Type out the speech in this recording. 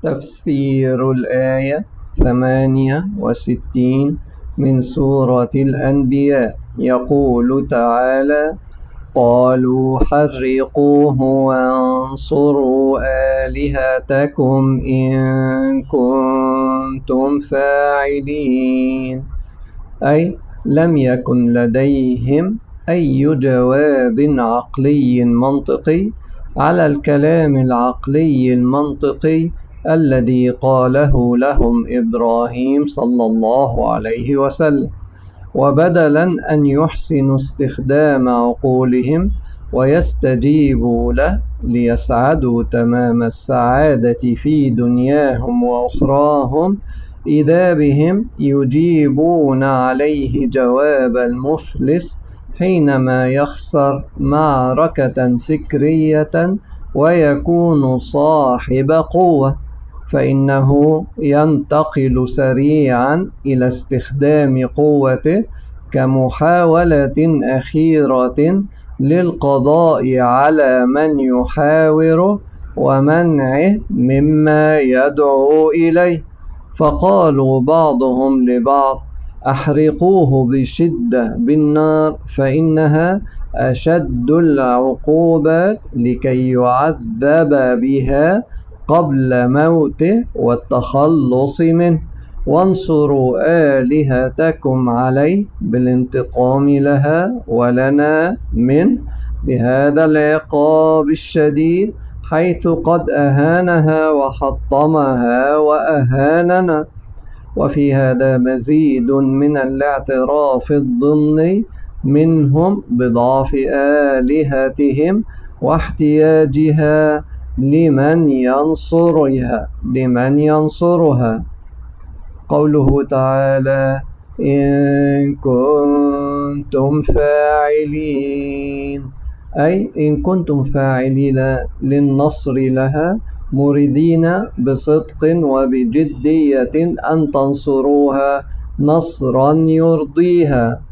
تفسير الآية 68 من سورة الأنبياء. يقول تعالى: قالوا حرقوه وانصروا آلهتكم إن كنتم فاعلين. أي لم يكن لديهم أي جواب عقلي منطقي على الكلام العقلي المنطقي الذي قاله لهم إبراهيم صلى الله عليه وسلم. وبدلا أن يحسنوا استخدام عقولهم ويستجيبوا له ليسعدوا تمام السعادة في دنياهم وأخراهم، إذا بهم يجيبون عليه جواب المفلس حينما يخسر معركة فكرية ويكون صاحب قوة، فإنه ينتقل سريعا إلى استخدام قوته كمحاولة أخيرة للقضاء على من يحاوره ومنعه مما يدعو إليه. فقالوا بعضهم لبعض: أحرقوه بشدة بالنار فإنها أشد العقوبات لكي يعذب بها قبل موته والتخلص منه، وانصروا آلهتكم عليه بالانتقام لها ولنا منه بهذا العقاب الشديد، حيث قد أهانها وحطمها وأهاننا. وفي هذا مزيد من الاعتراف الضمني منهم بضعف آلهتهم واحتياجها لمن ينصرها. قوله تعالى: إن كنتم فاعلين، أي إن كنتم فاعلين للنصر لها مريدين بصدق وبجدية أن تنصروها نصرا يرضيها.